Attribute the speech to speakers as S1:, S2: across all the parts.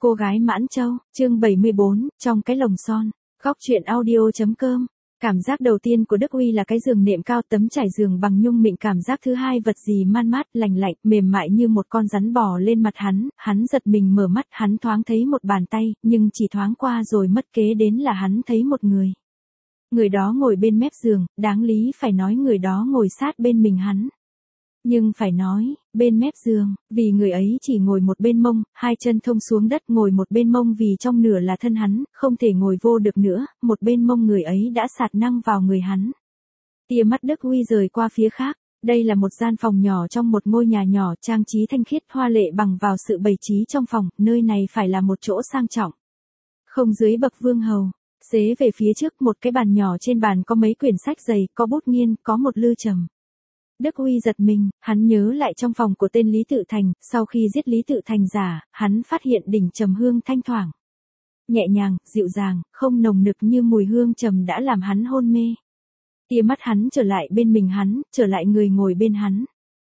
S1: Cô gái Mãn Châu, chương 74, trong cái lồng son. Góc truyện audio.com. Cảm giác đầu tiên của Đức Uy là cái giường nệm cao, tấm trải giường bằng nhung mịn. Cảm giác thứ hai vật gì man mát, lành lạnh, mềm mại như một con rắn bò lên mặt hắn giật mình mở mắt, hắn thoáng thấy một bàn tay, nhưng chỉ thoáng qua rồi mất, kế đến là hắn thấy một người. Người đó ngồi bên mép giường, đáng lý phải nói người đó ngồi sát bên mình hắn. Nhưng phải nói, bên mép giường, vì người ấy chỉ ngồi một bên mông, hai chân thông xuống đất, ngồi một bên mông vì trong nửa là thân hắn, không thể ngồi vô được nữa, một bên mông người ấy đã sạt năng vào người hắn. Tia mắt Đức Uy rời qua phía khác, đây là một gian phòng nhỏ trong một ngôi nhà nhỏ, trang trí thanh khiết hoa lệ bằng vào sự bày trí trong phòng, nơi này phải là một chỗ sang trọng. Không dưới bậc vương hầu, xế về phía trước một cái bàn nhỏ, trên bàn có mấy quyển sách dày, có bút nghiên, có một lư trầm. Đức Uy giật mình, hắn nhớ lại trong phòng của tên Lý Tự Thành, sau khi giết Lý Tự Thành giả, hắn phát hiện đỉnh trầm hương thanh thoảng. Nhẹ nhàng, dịu dàng, không nồng nực như mùi hương trầm đã làm hắn hôn mê. Tia mắt hắn trở lại bên mình hắn, trở lại người ngồi bên hắn.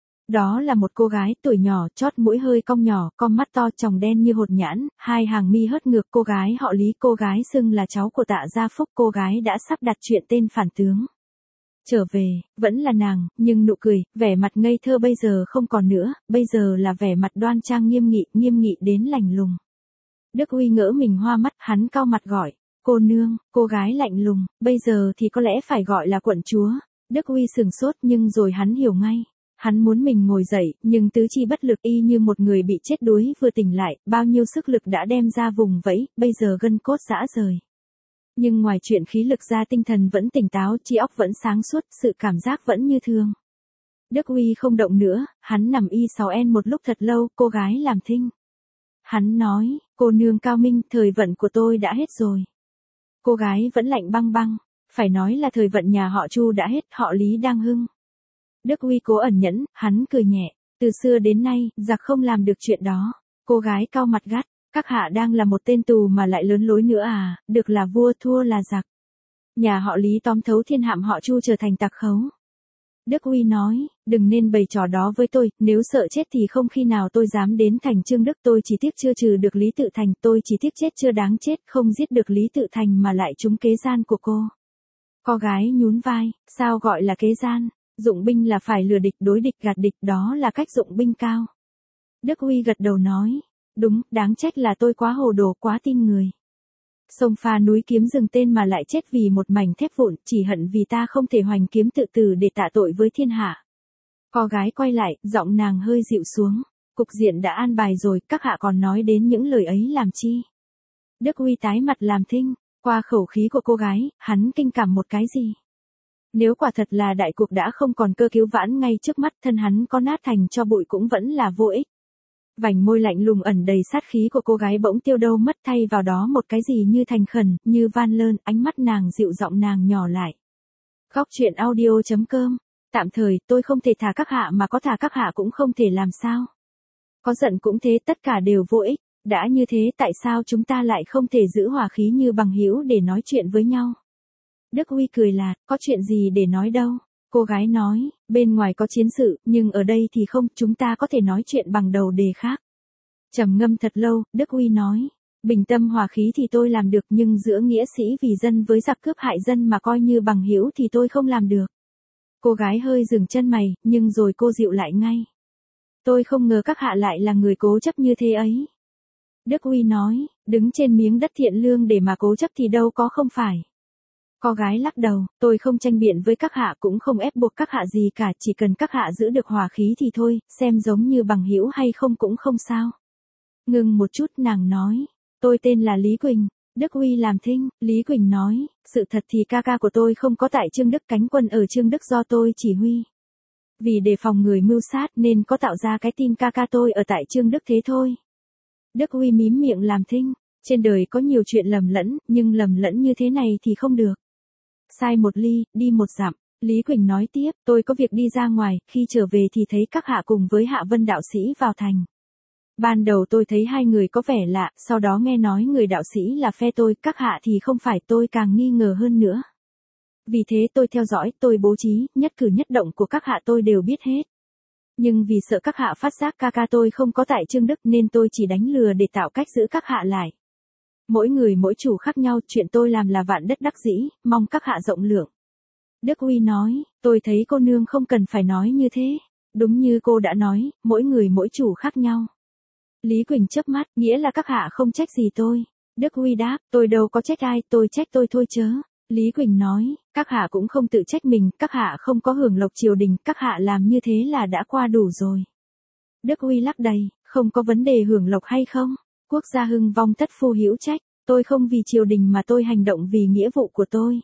S1: Đó là một cô gái tuổi nhỏ, chót mũi hơi cong nhỏ, con mắt to, tròng đen như hột nhãn, hai hàng mi hớt ngược. Cô gái họ Lý, cô gái xưng là cháu của Tạ Gia Phúc, cô gái đã sắp đặt chuyện tên phản tướng. Trở về, vẫn là nàng, nhưng nụ cười, vẻ mặt ngây thơ bây giờ không còn nữa, bây giờ là vẻ mặt đoan trang nghiêm nghị đến lạnh lùng. Đức Uy ngỡ mình hoa mắt, hắn cau mặt gọi, cô nương, cô gái lạnh lùng, bây giờ thì có lẽ phải gọi là quận chúa. Đức Uy sừng sốt nhưng rồi hắn hiểu ngay. Hắn muốn mình ngồi dậy, nhưng tứ chi bất lực, y như một người bị chết đuối vừa tỉnh lại, bao nhiêu sức lực đã đem ra vùng vẫy, bây giờ gân cốt rã rời. Nhưng ngoài chuyện khí lực ra, tinh thần vẫn tỉnh táo, trí óc vẫn sáng suốt, sự cảm giác vẫn như thường. Đức Uy không động nữa, hắn nằm y6n một lúc thật lâu, cô gái làm thinh. Hắn nói, cô nương cao minh, thời vận của tôi đã hết rồi. Cô gái vẫn lạnh băng băng, phải nói là thời vận nhà họ Chu đã hết, họ Lý đang hưng. Đức Uy cố ẩn nhẫn, hắn cười nhẹ, từ xưa đến nay, giặc không làm được chuyện đó. Cô gái cau mặt gắt. Các hạ đang là một tên tù mà lại lớn lối nữa à, được là vua thua là giặc. Nhà họ Lý tóm thấu thiên hạm họ Chu trở thành tặc khấu. Đức Uy nói, đừng nên bày trò đó với tôi, nếu sợ chết thì không khi nào tôi dám đến thành Trương Đức, tôi chỉ tiếc chưa trừ được Lý Tự Thành, tôi chỉ tiếc chết chưa đáng chết, không giết được Lý Tự Thành mà lại trúng kế gian của cô. Cô gái nhún vai, sao gọi là kế gian, dụng binh là phải lừa địch, đối địch gạt địch, đó là cách dụng binh cao. Đức Uy gật đầu nói. Đúng, đáng trách là tôi quá hồ đồ, quá tin người. Sông pha núi kiếm rừng tên mà lại chết vì một mảnh thép vụn, chỉ hận vì ta không thể hoành kiếm tự tử để tạ tội với thiên hạ. Cô gái quay lại, giọng nàng hơi dịu xuống. Cục diện đã an bài rồi, các hạ còn nói đến những lời ấy làm chi? Đức Uy tái mặt làm thinh, qua khẩu khí của cô gái, hắn kinh cảm một cái gì? Nếu quả thật là đại cục đã không còn cơ cứu vãn ngay trước mắt, thân hắn có nát thành cho bụi cũng vẫn là vô ích. Vành môi lạnh lùng ẩn đầy sát khí của cô gái bỗng tiêu đâu mất, thay vào đó một cái gì như thành khẩn, như van lơn, ánh mắt nàng dịu, giọng nàng nhỏ lại. Góc truyện audio.com. Tạm thời, tôi không thể thả các hạ, mà có thả các hạ cũng không thể làm sao. Có giận cũng thế, tất cả đều vô ích. Đã như thế, tại sao chúng ta lại không thể giữ hòa khí như bằng hữu để nói chuyện với nhau? Đức Uy cười lạt, có chuyện gì để nói đâu. Cô gái nói, bên ngoài có chiến sự, nhưng ở đây thì không, chúng ta có thể nói chuyện bằng đầu đề khác. Trầm ngâm thật lâu, Đức Uy nói, bình tâm hòa khí thì tôi làm được, nhưng giữa nghĩa sĩ vì dân với giặc cướp hại dân mà coi như bằng hữu thì tôi không làm được. Cô gái hơi dừng chân mày, nhưng rồi cô dịu lại ngay. Tôi không ngờ các hạ lại là người cố chấp như thế ấy. Đức Uy nói, đứng trên miếng đất thiện lương để mà cố chấp thì đâu có không phải. Cô gái lắc đầu, tôi không tranh biện với các hạ, cũng không ép buộc các hạ gì cả, chỉ cần các hạ giữ được hòa khí thì thôi, xem giống như bằng hữu hay không cũng không sao. Ngừng một chút, nàng nói, tôi tên là Lý Quỳnh. Đức Uy làm thinh, Lý Quỳnh nói, sự thật thì ca ca của tôi không có tại Trương Đức, cánh quân ở Trương Đức do tôi chỉ huy. Vì đề phòng người mưu sát nên có tạo ra cái tin ca ca tôi ở tại Trương Đức thế thôi. Đức Uy mím miệng làm thinh, trên đời có nhiều chuyện lầm lẫn, nhưng lầm lẫn như thế này thì không được. Sai một ly, đi một dặm. Lý Quỳnh nói tiếp, tôi có việc đi ra ngoài, khi trở về thì thấy các hạ cùng với Hạ Vân đạo sĩ vào thành. Ban đầu tôi thấy hai người có vẻ lạ, sau đó nghe nói người đạo sĩ là phe tôi, các hạ thì không phải, tôi càng nghi ngờ hơn nữa. Vì thế tôi theo dõi, tôi bố trí, nhất cử nhất động của các hạ tôi đều biết hết. Nhưng vì sợ các hạ phát giác ca ca tôi không có tại Trương Đức nên tôi chỉ đánh lừa để tạo cách giữ các hạ lại. Mỗi người mỗi chủ khác nhau, chuyện tôi làm là vạn đất đắc dĩ, mong các hạ rộng lượng. Đức Uy nói, tôi thấy cô nương không cần phải nói như thế. Đúng như cô đã nói, mỗi người mỗi chủ khác nhau. Lý Quỳnh chớp mắt, nghĩa là các hạ không trách gì tôi. Đức Uy đáp, tôi đâu có trách ai, tôi trách tôi thôi chớ. Lý Quỳnh nói, các hạ cũng không tự trách mình, các hạ không có hưởng lộc triều đình, các hạ làm như thế là đã qua đủ rồi. Đức Uy lắc đầy, không có vấn đề hưởng lộc hay không. Quốc gia hưng vong tất phu hữu trách, tôi không vì triều đình mà tôi hành động vì nghĩa vụ của tôi.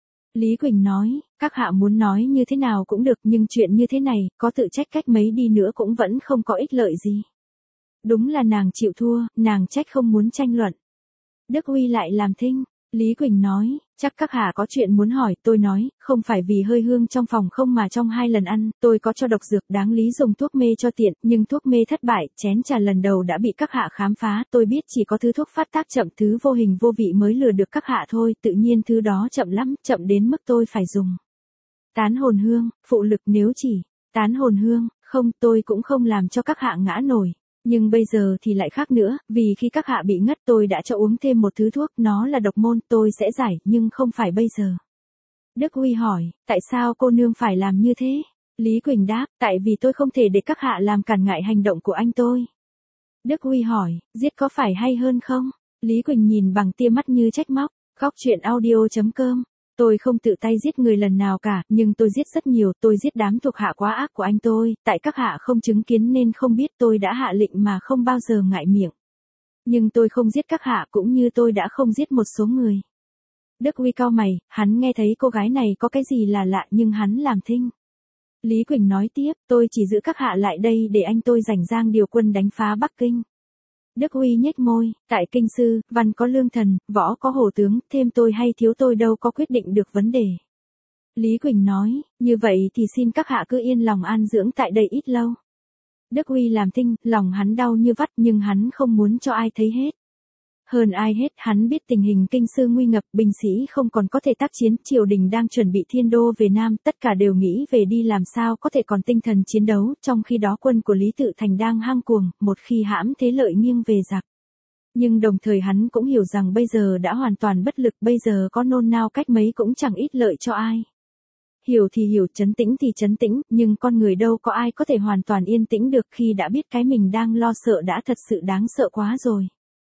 S1: Lý Quỳnh nói, các hạ muốn nói như thế nào cũng được nhưng chuyện như thế này, có tự trách cách mấy đi nữa cũng vẫn không có ích lợi gì. Đúng là nàng chịu thua, nàng trách không muốn tranh luận. Đức Uy lại làm thinh. Lý Quỳnh nói, chắc các hạ có chuyện muốn hỏi, tôi nói, không phải vì hơi hương trong phòng không mà trong 2 lần ăn, tôi có cho độc dược đáng lý dùng thuốc mê cho tiện, nhưng thuốc mê thất bại, chén trà lần đầu đã bị các hạ khám phá, tôi biết chỉ có thứ thuốc phát tác chậm, thứ vô hình vô vị mới lừa được các hạ thôi, tự nhiên thứ đó chậm lắm, chậm đến mức tôi phải dùng tán hồn hương, phụ lực nếu chỉ tán hồn hương, không tôi cũng không làm cho các hạ ngã nổi. Nhưng bây giờ thì lại khác nữa, vì khi các hạ bị ngất tôi đã cho uống thêm một thứ thuốc, nó là độc môn, tôi sẽ giải, nhưng không phải bây giờ. Đức Uy hỏi, tại sao cô nương phải làm như thế? Lý Quỳnh đáp, tại vì tôi không thể để các hạ làm cản ngại hành động của anh tôi. Đức Uy hỏi, giết có phải hay hơn không? Lý Quỳnh nhìn bằng tia mắt như trách móc, góc truyện audio.com. Tôi không tự tay giết người lần nào cả, nhưng tôi giết rất nhiều, tôi giết đám thuộc hạ quá ác của anh tôi, tại các hạ không chứng kiến nên không biết tôi đã hạ lệnh mà không bao giờ ngại miệng. Nhưng tôi không giết các hạ cũng như tôi đã không giết một số người. Đức Uy cau mày, hắn nghe thấy cô gái này có cái gì là lạ nhưng hắn làm thinh. Lý Quỳnh nói tiếp, tôi chỉ giữ các hạ lại đây để anh tôi rảnh rang điều quân đánh phá Bắc Kinh. Đức Uy nhếch môi, tại kinh sư, văn có lương thần, võ có hổ tướng, thêm tôi hay thiếu tôi đâu có quyết định được vấn đề. Lý Quỳnh nói, như vậy thì xin các hạ cứ yên lòng an dưỡng tại đây ít lâu. Đức Uy làm thinh, lòng hắn đau như vắt nhưng hắn không muốn cho ai thấy hết. Hơn ai hết, hắn biết tình hình kinh sư nguy ngập, binh sĩ không còn có thể tác chiến, triều đình đang chuẩn bị thiên đô về Nam, tất cả đều nghĩ về đi làm sao có thể còn tinh thần chiến đấu, trong khi đó quân của Lý Tự Thành đang hăng cuồng, một khi hãm thế lợi nghiêng về giặc. Nhưng đồng thời hắn cũng hiểu rằng bây giờ đã hoàn toàn bất lực, bây giờ có nôn nao cách mấy cũng chẳng ít lợi cho ai. Hiểu thì hiểu, trấn tĩnh thì trấn tĩnh, nhưng con người đâu có ai có thể hoàn toàn yên tĩnh được khi đã biết cái mình đang lo sợ đã thật sự đáng sợ quá rồi.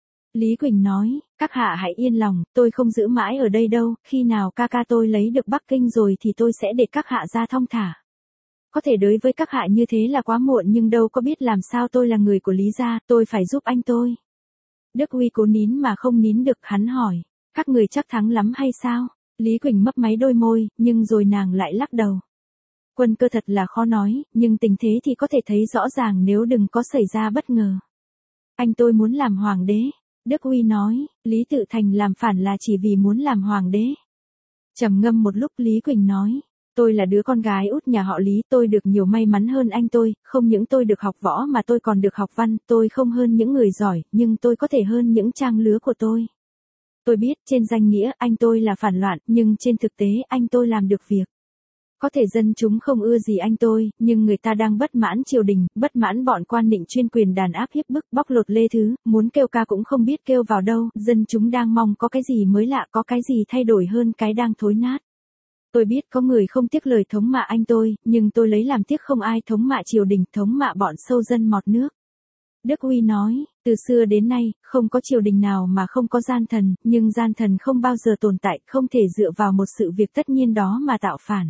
S1: Lý Quỳnh nói, các hạ hãy yên lòng, tôi không giữ mãi ở đây đâu, khi nào ca ca tôi lấy được Bắc Kinh rồi thì tôi sẽ để các hạ ra thong thả. Có thể đối với các hạ như thế là quá muộn nhưng đâu có biết làm sao tôi là người của Lý gia, tôi phải giúp anh tôi. Đức Uy cố nín mà không nín được, hắn hỏi, các người chắc thắng lắm hay sao? Lý Quỳnh mấp máy đôi môi, nhưng rồi nàng lại lắc đầu. Quân cơ thật là khó nói, nhưng tình thế thì có thể thấy rõ ràng nếu đừng có xảy ra bất ngờ. Anh tôi muốn làm hoàng đế. Đức Uy nói, Lý Tự Thành làm phản là chỉ vì muốn làm hoàng đế. Trầm ngâm một lúc Lý Quỳnh nói, tôi là đứa con gái út nhà họ Lý, tôi được nhiều may mắn hơn anh tôi, không những tôi được học võ mà tôi còn được học văn, tôi không hơn những người giỏi, nhưng tôi có thể hơn những trang lứa của tôi. Tôi biết trên danh nghĩa anh tôi là phản loạn, nhưng trên thực tế anh tôi làm được việc. Có thể dân chúng không ưa gì anh tôi, nhưng người ta đang bất mãn triều đình, bất mãn bọn quan nịnh chuyên quyền đàn áp hiếp bức, bóc lột lê thứ, muốn kêu ca cũng không biết kêu vào đâu, dân chúng đang mong có cái gì mới lạ, có cái gì thay đổi hơn cái đang thối nát. Tôi biết có người không tiếc lời thống mạ anh tôi, nhưng tôi lấy làm tiếc không ai thống mạ triều đình, thống mạ bọn sâu dân mọt nước. Đức Uy nói, từ xưa đến nay, không có triều đình nào mà không có gian thần, nhưng gian thần không bao giờ tồn tại, không thể dựa vào một sự việc tất nhiên đó mà tạo phản.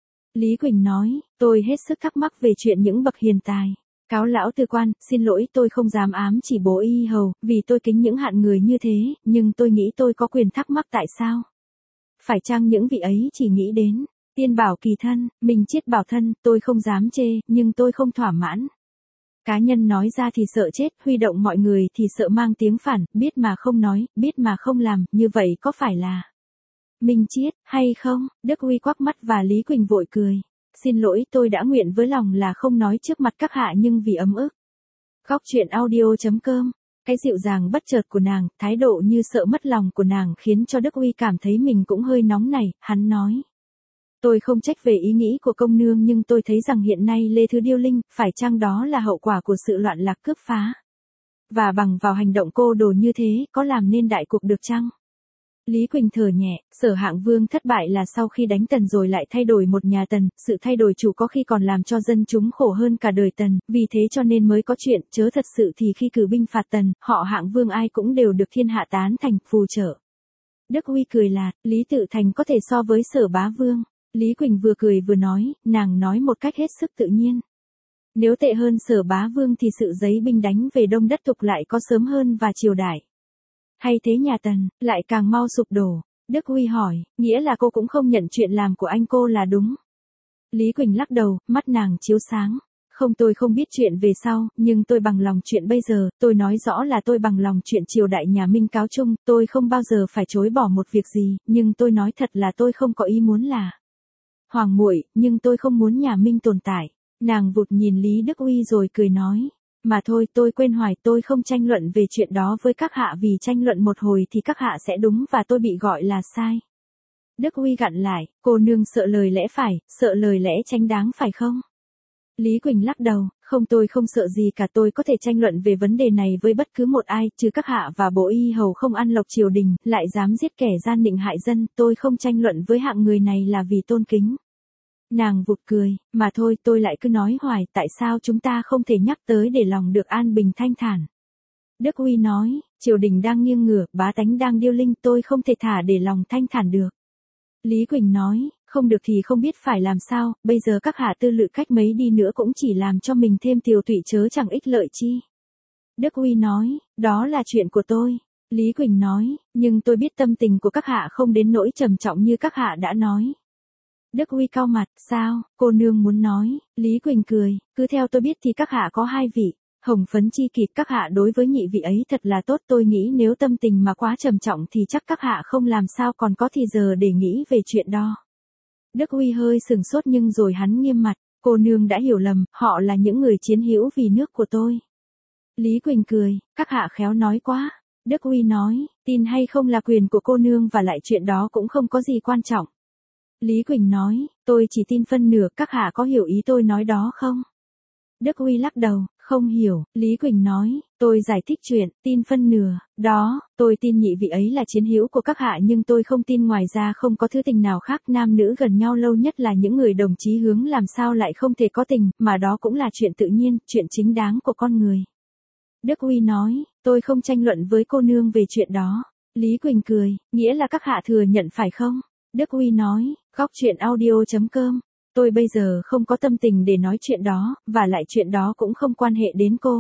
S1: Lý Quỳnh nói, tôi hết sức thắc mắc về chuyện những bậc hiền tài. Cáo lão tư quan, xin lỗi tôi không dám ám chỉ bố y hầu, vì tôi kính những hạng người như thế, nhưng tôi nghĩ tôi có quyền thắc mắc tại sao. Phải chăng những vị ấy chỉ nghĩ đến, tiên bảo kỳ thân, mình chiết bảo thân, tôi không dám chê, nhưng tôi không thỏa mãn. Cá nhân nói ra thì sợ chết, huy động mọi người thì sợ mang tiếng phản, biết mà không nói, biết mà không làm, như vậy có phải là minh triết, hay không? Đức Uy quắc mắt và Lý Quỳnh vội cười. Xin lỗi, tôi đã nguyện với lòng là không nói trước mặt các hạ nhưng vì ấm ức. Góc truyện audio.com. Cái dịu dàng bất chợt của nàng, thái độ như sợ mất lòng của nàng khiến cho Đức Uy cảm thấy mình cũng hơi nóng nảy, hắn nói. Tôi không trách về ý nghĩ của công nương nhưng tôi thấy rằng hiện nay Lê Thứ Điêu Linh, phải chăng đó là hậu quả của sự loạn lạc cướp phá? Và bằng vào hành động cô đồ như thế, có làm nên đại cuộc được chăng? Lý Quỳnh thở nhẹ, Sở Hạng Vương thất bại là sau khi đánh Tần rồi lại thay đổi một nhà Tần, sự thay đổi chủ có khi còn làm cho dân chúng khổ hơn cả đời Tần, vì thế cho nên mới có chuyện, chớ thật sự thì khi cử binh phạt Tần, họ Hạng Vương ai cũng đều được thiên hạ tán thành, phù trợ. Đức Uy cười lạt, Lý Tự Thành có thể so với Sở Bá Vương. Lý Quỳnh vừa cười vừa nói, nàng nói một cách hết sức tự nhiên. Nếu tệ hơn Sở Bá Vương thì sự giấy binh đánh về Đông Đất Thục lại có sớm hơn và triều đại. Hay thế nhà Tần, lại càng mau sụp đổ. Đức Uy hỏi, nghĩa là cô cũng không nhận chuyện làm của anh cô là đúng. Lý Quỳnh lắc đầu, mắt nàng chiếu sáng. Không, tôi không biết chuyện về sau, nhưng tôi bằng lòng chuyện bây giờ, tôi nói rõ là tôi bằng lòng chuyện triều đại nhà Minh cáo chung, tôi không bao giờ phải chối bỏ một việc gì, nhưng tôi nói thật là tôi không có ý muốn là Hoàng muội, nhưng tôi không muốn nhà Minh tồn tại. Nàng vụt nhìn Lý Đức Uy rồi cười nói. Mà thôi, tôi quên hoài, tôi không tranh luận về chuyện đó với các hạ vì tranh luận một hồi thì các hạ sẽ đúng và tôi bị gọi là sai. Đức Uy gặn lại, cô nương sợ lời lẽ phải, sợ lời lẽ chánh đáng phải không? Lý Quỳnh lắc đầu, không, tôi không sợ gì cả, tôi có thể tranh luận về vấn đề này với bất cứ một ai, trừ các hạ và bộ y hầu không ăn lộc triều đình, lại dám giết kẻ gian định hại dân, tôi không tranh luận với hạng người này là vì tôn kính. Nàng vụt cười, mà thôi tôi lại cứ nói hoài, tại sao chúng ta không thể nhắc tới để lòng được an bình thanh thản. Đức Uy nói, triều đình đang nghiêng ngửa, bá tánh đang điêu linh, tôi không thể thả để lòng thanh thản được. Lý Quỳnh nói, không được thì không biết phải làm sao, bây giờ các hạ tư lự cách mấy đi nữa cũng chỉ làm cho mình thêm tiều tụy chớ chẳng ích lợi chi. Đức Uy nói, đó là chuyện của tôi. Lý Quỳnh nói, nhưng tôi biết tâm tình của các hạ không đến nỗi trầm trọng như các hạ đã nói. Đức Uy cau mặt, sao, cô nương muốn nói, Lý Quỳnh cười, cứ theo tôi biết thì các hạ có hai vị, hồng phấn chi kịp, các hạ đối với nhị vị ấy thật là tốt, tôi nghĩ nếu tâm tình mà quá trầm trọng thì chắc các hạ không làm sao còn có thì giờ để nghĩ về chuyện đó. Đức Uy hơi sừng sốt nhưng rồi hắn nghiêm mặt, cô nương đã hiểu lầm, họ là những người chiến hữu vì nước của tôi. Lý Quỳnh cười, các hạ khéo nói quá. Đức Uy nói, tin hay không là quyền của cô nương và lại chuyện đó cũng không có gì quan trọng. Lý Quỳnh nói, tôi chỉ tin phân nửa, các hạ có hiểu ý tôi nói đó không? Đức Uy lắc đầu, không hiểu. Lý Quỳnh nói, tôi giải thích chuyện, tin phân nửa, đó, tôi tin nhị vị ấy là chiến hữu của các hạ nhưng tôi không tin ngoài ra không có thứ tình nào khác, nam nữ gần nhau lâu nhất là những người đồng chí hướng làm sao lại không thể có tình, mà đó cũng là chuyện tự nhiên, chuyện chính đáng của con người. Đức Uy nói, tôi không tranh luận với cô nương về chuyện đó. Lý Quỳnh cười, nghĩa là các hạ thừa nhận phải không? Đức Uy nói, góc chuyện audio.com, tôi bây giờ không có tâm tình để nói chuyện đó, và lại chuyện đó cũng không quan hệ đến cô.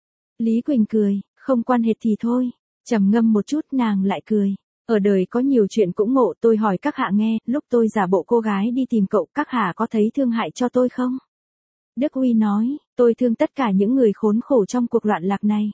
S1: Lý Quỳnh cười, không quan hệ thì thôi. Trầm ngâm một chút nàng lại cười. Ở đời có nhiều chuyện cũng ngộ, tôi hỏi các hạ nghe, lúc tôi giả bộ cô gái đi tìm cậu, các hạ có thấy thương hại cho tôi không? Đức Uy nói, tôi thương tất cả những người khốn khổ trong cuộc loạn lạc này.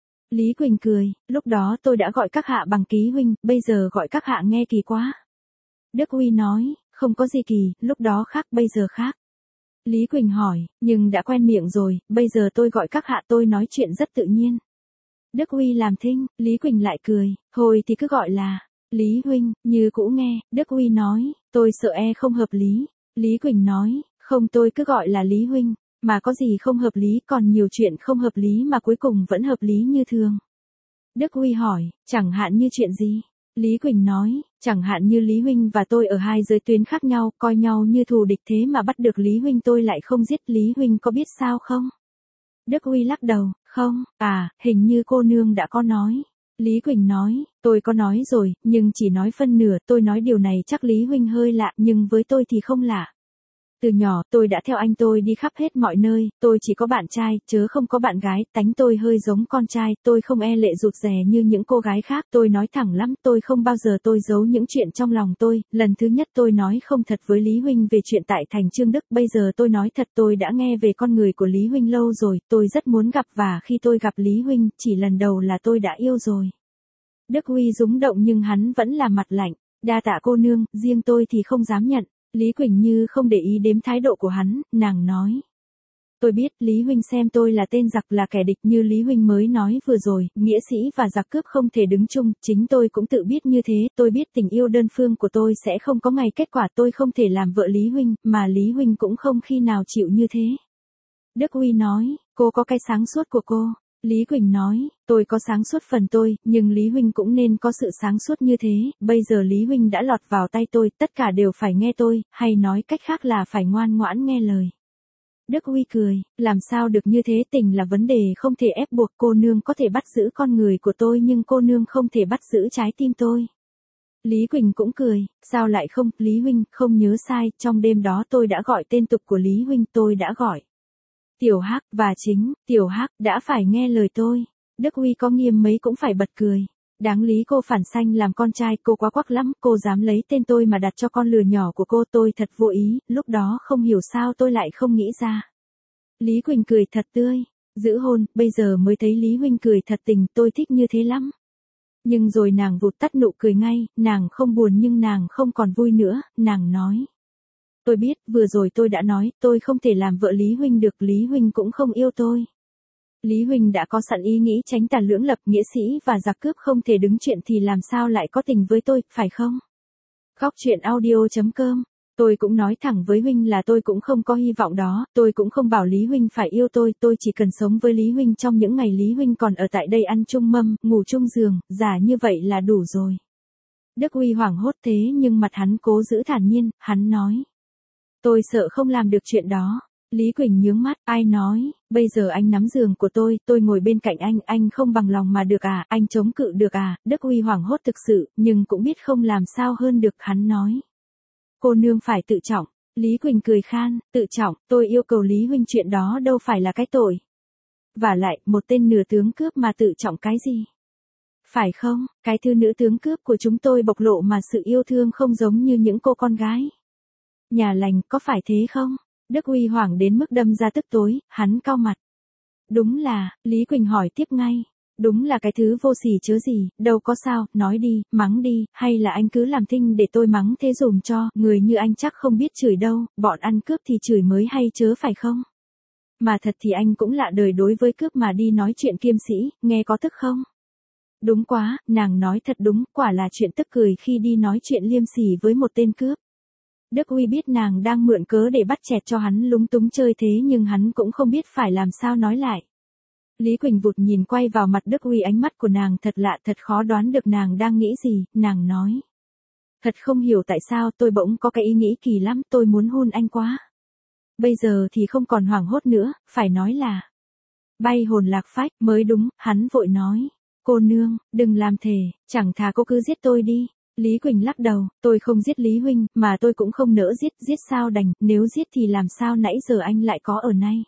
S1: Lý Quỳnh cười, lúc đó tôi đã gọi các hạ bằng ký huynh, bây giờ gọi các hạ nghe kỳ quá. Đức Uy nói, không có gì kỳ, lúc đó khác bây giờ khác. Lý Quỳnh hỏi, nhưng đã quen miệng rồi, bây giờ tôi gọi các hạ tôi nói chuyện rất tự nhiên. Đức Uy làm thinh, Lý Quỳnh lại cười, thôi thì cứ gọi là Lý huynh, như cũ nghe. Đức Uy nói, tôi sợ không hợp lý. Lý Quỳnh nói, không, tôi cứ gọi là Lý huynh, mà có gì không hợp lý, còn nhiều chuyện không hợp lý mà cuối cùng vẫn hợp lý như thường. Đức Uy hỏi, chẳng hạn như chuyện gì? Lý Quỳnh nói, chẳng hạn như Lý huynh và tôi ở hai giới tuyến khác nhau, coi nhau như thù địch thế mà bắt được Lý huynh tôi lại không giết, Lý huynh có biết sao không? Đức Uy lắc đầu, không, hình như cô nương đã có nói. Lý Quỳnh nói, tôi có nói rồi, nhưng chỉ nói phân nửa, tôi nói điều này chắc Lý huynh hơi lạ, nhưng với tôi thì không lạ. Từ nhỏ tôi đã theo anh tôi đi khắp hết mọi nơi, tôi chỉ có bạn trai, chớ không có bạn gái, tánh tôi hơi giống con trai, tôi không e lệ rụt rè như những cô gái khác, tôi nói thẳng lắm, tôi không bao giờ tôi giấu những chuyện trong lòng tôi. Lần thứ nhất tôi nói không thật với Lý huynh về chuyện tại thành Trương Đức, bây giờ tôi nói thật, tôi đã nghe về con người của Lý huynh lâu rồi, tôi rất muốn gặp và khi tôi gặp Lý huynh, chỉ lần đầu là tôi đã yêu rồi. Đức Uy rúng động nhưng hắn vẫn là mặt lạnh, đa tạ cô nương, riêng tôi thì không dám nhận. Lý Quỳnh như không để ý đến thái độ của hắn, nàng nói. Tôi biết Lý Huynh xem tôi là tên giặc, là kẻ địch như Lý Huynh mới nói vừa rồi, nghĩa sĩ và giặc cướp không thể đứng chung, chính tôi cũng tự biết như thế, tôi biết tình yêu đơn phương của tôi sẽ không có ngày kết quả, tôi không thể làm vợ Lý Huynh, mà Lý Huynh cũng không khi nào chịu như thế. Đức Uy nói, cô có cái sáng suốt của cô. Lý Quỳnh nói, tôi có sáng suốt phần tôi, nhưng Lý Huynh cũng nên có sự sáng suốt như thế, bây giờ Lý Huynh đã lọt vào tay tôi, tất cả đều phải nghe tôi, hay nói cách khác là phải ngoan ngoãn nghe lời. Đức Uy cười, làm sao được như thế, tình là vấn đề không thể ép buộc, cô nương có thể bắt giữ con người của tôi nhưng cô nương không thể bắt giữ trái tim tôi. Lý Quỳnh cũng cười, sao lại không, Lý Huynh, không nhớ sai, trong đêm đó tôi đã gọi tên tục của Lý Huynh, tôi đã gọi Tiểu Hắc, và chính, Tiểu Hắc, đã phải nghe lời tôi. Đức Uy có nghiêm mấy cũng phải bật cười. Đáng lý cô phản sanh làm con trai, cô quá quắc lắm, cô dám lấy tên tôi mà đặt cho con lừa nhỏ của cô, tôi thật vô ý, lúc đó không hiểu sao tôi lại không nghĩ ra. Lý Quỳnh cười thật tươi, giữ hôn, bây giờ mới thấy Lý Huynh cười thật tình, tôi thích như thế lắm. Nhưng rồi nàng vụt tắt nụ cười ngay, nàng không buồn nhưng nàng không còn vui nữa, nàng nói. Tôi biết, vừa rồi tôi đã nói, tôi không thể làm vợ Lý Huynh được, Lý Huynh cũng không yêu tôi. Lý Huynh đã có sẵn ý nghĩ tránh tà lưỡng lập, nghĩa sĩ và giặc cướp không thể đứng chuyện thì làm sao lại có tình với tôi, phải không? Khóc chuyện audio.com. Tôi cũng nói thẳng với Huynh là tôi cũng không có hy vọng đó, tôi cũng không bảo Lý Huynh phải yêu tôi chỉ cần sống với Lý Huynh trong những ngày Lý Huynh còn ở tại đây, ăn chung mâm, ngủ chung giường, giả như vậy là đủ rồi. Đức Uy hoảng hốt thế nhưng mặt hắn cố giữ thản nhiên, hắn nói. Tôi sợ không làm được chuyện đó. Lý Quỳnh nhướng mắt, ai nói, bây giờ anh nắm giường của tôi ngồi bên cạnh anh không bằng lòng mà được à, anh chống cự được à, Đức Uy hoảng hốt thực sự, nhưng cũng biết không làm sao hơn được, hắn nói. Cô nương phải tự trọng, Lý Quỳnh cười khan, tự trọng, tôi yêu cầu Lý Huynh chuyện đó đâu phải là cái tội. Vả lại, một tên nửa tướng cướp mà tự trọng cái gì? Phải không, cái thư nữ tướng cướp của chúng tôi bộc lộ mà sự yêu thương không giống như những cô con gái. Nhà lành, có phải thế không? Đức Uy hoảng đến mức đâm ra tức tối, hắn cau mặt. Đúng là, Lý Quỳnh hỏi tiếp ngay. Đúng là cái thứ vô sỉ chớ gì, đâu có sao, nói đi, mắng đi, hay là anh cứ làm thinh để tôi mắng thế dùm cho, người như anh chắc không biết chửi đâu, bọn ăn cướp thì chửi mới hay chớ phải không? Mà thật thì anh cũng lạ đời đối với cướp mà đi nói chuyện kiêm sĩ, nghe có tức không? Đúng quá, nàng nói thật đúng, quả là chuyện tức cười khi đi nói chuyện liêm sỉ với một tên cướp. Đức Uy biết nàng đang mượn cớ để bắt chẹt cho hắn lúng túng chơi thế nhưng hắn cũng không biết phải làm sao nói lại. Lý Quỳnh vụt nhìn quay vào mặt Đức Uy, ánh mắt của nàng thật lạ, thật khó đoán được nàng đang nghĩ gì, nàng nói. Thật không hiểu tại sao tôi bỗng có cái ý nghĩ kỳ lắm, tôi muốn hôn anh quá. Bây giờ thì không còn hoảng hốt nữa, phải nói là bay hồn lạc phách mới đúng, hắn vội nói. Cô nương, đừng làm thề, chẳng thà cô cứ giết tôi đi. Lý Quỳnh lắc đầu, tôi không giết Lý Huynh, mà tôi cũng không nỡ giết sao đành, nếu giết thì làm sao nãy giờ anh lại có ở nay.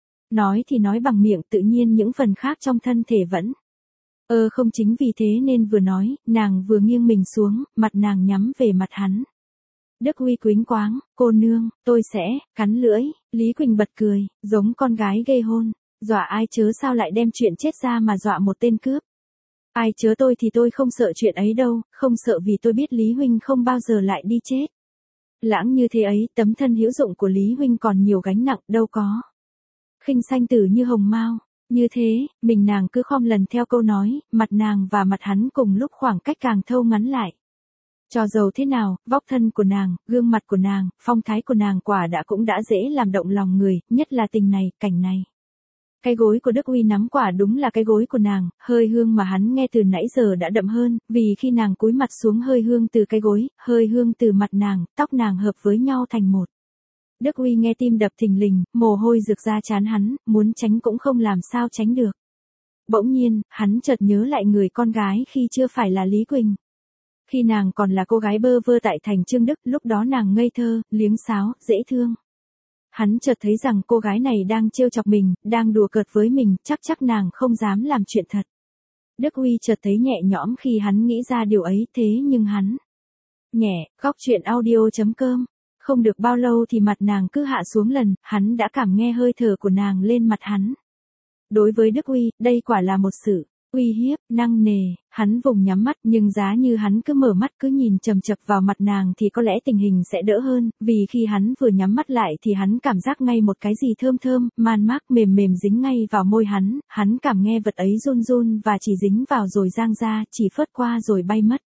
S1: Nói thì nói bằng miệng, tự nhiên những phần khác trong thân thể vẫn. Không chính vì thế nên vừa nói, nàng vừa nghiêng mình xuống, mặt nàng nhắm về mặt hắn. Đức Uy quýnh quáng, cô nương, tôi sẽ, cắn lưỡi, Lý Quỳnh bật cười, giống con gái gây hôn, dọa ai chớ sao lại đem chuyện chết ra mà dọa một tên cướp. Ai chớ tôi thì tôi không sợ chuyện ấy đâu, không sợ vì tôi biết Lý Huynh không bao giờ lại đi chết. Lãng như thế ấy, tấm thân hữu dụng của Lý Huynh còn nhiều gánh nặng, đâu có. Khinh sanh tử như hồng mao, như thế, mình nàng cứ khom lần theo câu nói, mặt nàng và mặt hắn cùng lúc khoảng cách càng thâu ngắn lại. Cho dầu thế nào, vóc thân của nàng, gương mặt của nàng, phong thái của nàng quả đã cũng đã dễ làm động lòng người, nhất là tình này, cảnh này. Cái gối của Đức Uy nắm quả đúng là cái gối của nàng, hơi hương mà hắn nghe từ nãy giờ đã đậm hơn, vì khi nàng cúi mặt xuống hơi hương từ cái gối, hơi hương từ mặt nàng, tóc nàng hợp với nhau thành một. Đức Uy nghe tim đập thình lình, mồ hôi rực ra trán hắn, muốn tránh cũng không làm sao tránh được. Bỗng nhiên, hắn chợt nhớ lại người con gái khi chưa phải là Lý Quỳnh. Khi nàng còn là cô gái bơ vơ tại thành Trương Đức, lúc đó nàng ngây thơ, liếng sáo, dễ thương. Hắn chợt thấy rằng cô gái này đang trêu chọc mình, đang đùa cợt với mình, chắc nàng không dám làm chuyện thật. Đức Uy chợt thấy nhẹ nhõm khi hắn nghĩ ra điều ấy, thế nhưng hắn nhẹ, khóc chuyện audio.com. Không được bao lâu thì mặt nàng cứ hạ xuống lần, hắn đã cảm nghe hơi thở của nàng lên mặt hắn. Đối với Đức Uy, đây quả là một sự uy hiếp, nặng nề, hắn vùng nhắm mắt nhưng giá như hắn cứ mở mắt cứ nhìn chằm chằm vào mặt nàng thì có lẽ tình hình sẽ đỡ hơn, vì khi hắn vừa nhắm mắt lại thì hắn cảm giác ngay một cái gì thơm thơm, man mác mềm mềm dính ngay vào môi hắn cảm nghe vật ấy run run và chỉ dính vào rồi giang ra, chỉ phớt qua rồi bay mất.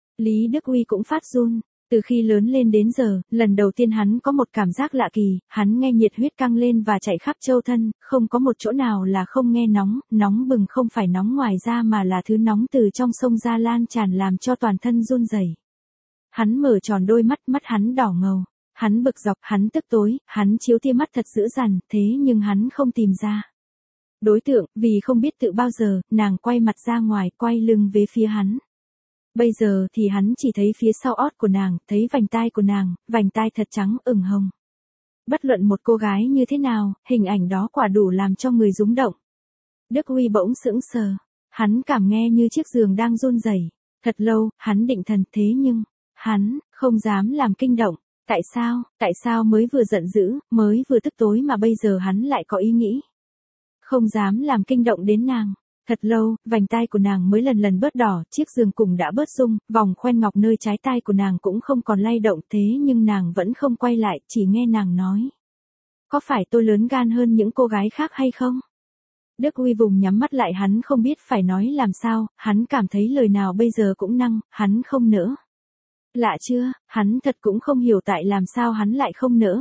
S1: Lý Đức Uy cũng phát run. Từ khi lớn lên đến giờ, lần đầu tiên hắn có một cảm giác lạ kỳ, hắn nghe nhiệt huyết căng lên và chạy khắp châu thân, không có một chỗ nào là không nghe nóng, nóng bừng không phải nóng ngoài da mà là thứ nóng từ trong sông ra lan tràn làm cho toàn thân run rẩy. Hắn mở tròn đôi mắt, mắt hắn đỏ ngầu, hắn bực dọc, hắn tức tối, hắn chiếu tia mắt thật dữ dằn, thế nhưng hắn không tìm ra đối tượng, vì không biết tự bao giờ, nàng quay mặt ra ngoài, quay lưng về phía hắn. Bây giờ thì hắn chỉ thấy phía sau ót của nàng, thấy vành tai của nàng, vành tai thật trắng ửng hồng. Bất luận một cô gái như thế nào, hình ảnh đó quả đủ làm cho người rung động. Đức Uy bỗng sững sờ, hắn cảm nghe như chiếc giường đang run rẩy. Thật lâu, hắn định thần thế nhưng, hắn không dám làm kinh động. Tại sao mới vừa giận dữ, mới vừa tức tối mà bây giờ hắn lại có ý nghĩ. Không dám làm kinh động đến nàng. Thật lâu, vành tai của nàng mới lần lần bớt đỏ, chiếc giường cùng đã bớt rung, vòng khoen ngọc nơi trái tai của nàng cũng không còn lay động, thế nhưng nàng vẫn không quay lại, chỉ nghe nàng nói. Có phải tôi lớn gan hơn những cô gái khác hay không? Đức Uy vùng nhắm mắt lại, hắn không biết phải nói làm sao, hắn cảm thấy lời nào bây giờ cũng năng, hắn không nỡ. Lạ chưa, hắn thật cũng không hiểu tại làm sao hắn lại không nỡ.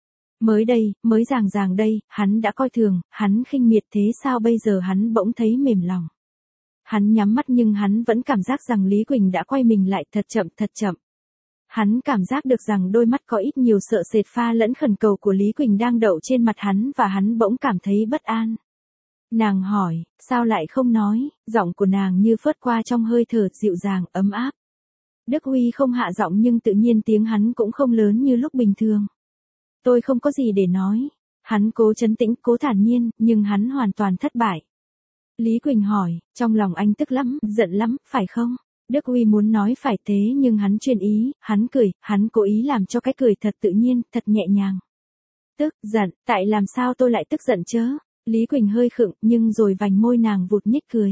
S1: Mới đây, mới ràng đây, hắn đã coi thường, hắn khinh miệt, thế sao bây giờ hắn bỗng thấy mềm lòng. Hắn nhắm mắt nhưng hắn vẫn cảm giác rằng Lý Quỳnh đã quay mình lại thật chậm. Hắn cảm giác được rằng đôi mắt có ít nhiều sợ sệt pha lẫn khẩn cầu của Lý Quỳnh đang đậu trên mặt hắn và hắn bỗng cảm thấy bất an. Nàng hỏi, sao lại không nói, giọng của nàng như phớt qua trong hơi thở dịu dàng, ấm áp. Đức Uy không hạ giọng nhưng tự nhiên tiếng hắn cũng không lớn như lúc bình thường. Tôi không có gì để nói. Hắn cố trấn tĩnh, cố thản nhiên, nhưng hắn hoàn toàn thất bại. Lý Quỳnh hỏi, trong lòng anh tức lắm, giận lắm, phải không? Đức Uy muốn nói phải thế nhưng hắn chuyên ý, hắn cười, hắn cố ý làm cho cái cười thật tự nhiên, thật nhẹ nhàng. Tức, giận, tại làm sao tôi lại tức giận chớ? Lý Quỳnh hơi khựng, nhưng rồi vành môi nàng vụt nhếch cười.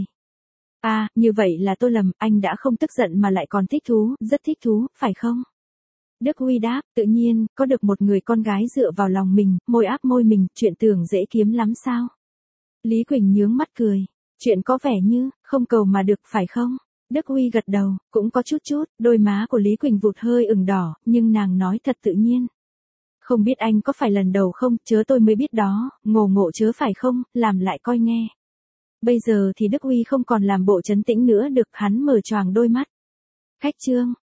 S1: À, như vậy là tôi lầm, anh đã không tức giận mà lại còn thích thú, rất thích thú, phải không? Đức Uy đáp, tự nhiên, có được một người con gái dựa vào lòng mình, môi áp môi mình, chuyện tưởng dễ kiếm lắm sao? Lý Quỳnh nhướng mắt cười, chuyện có vẻ như, không cầu mà được phải không? Đức Uy gật đầu, cũng có chút, đôi má của Lý Quỳnh vụt hơi ửng đỏ, nhưng nàng nói thật tự nhiên. Không biết anh có phải lần đầu không, chớ tôi mới biết đó, ngộ chớ phải không, làm lại coi nghe. Bây giờ thì Đức Uy không còn làm bộ trấn tĩnh nữa được, hắn mở choàng đôi mắt. Khách trương,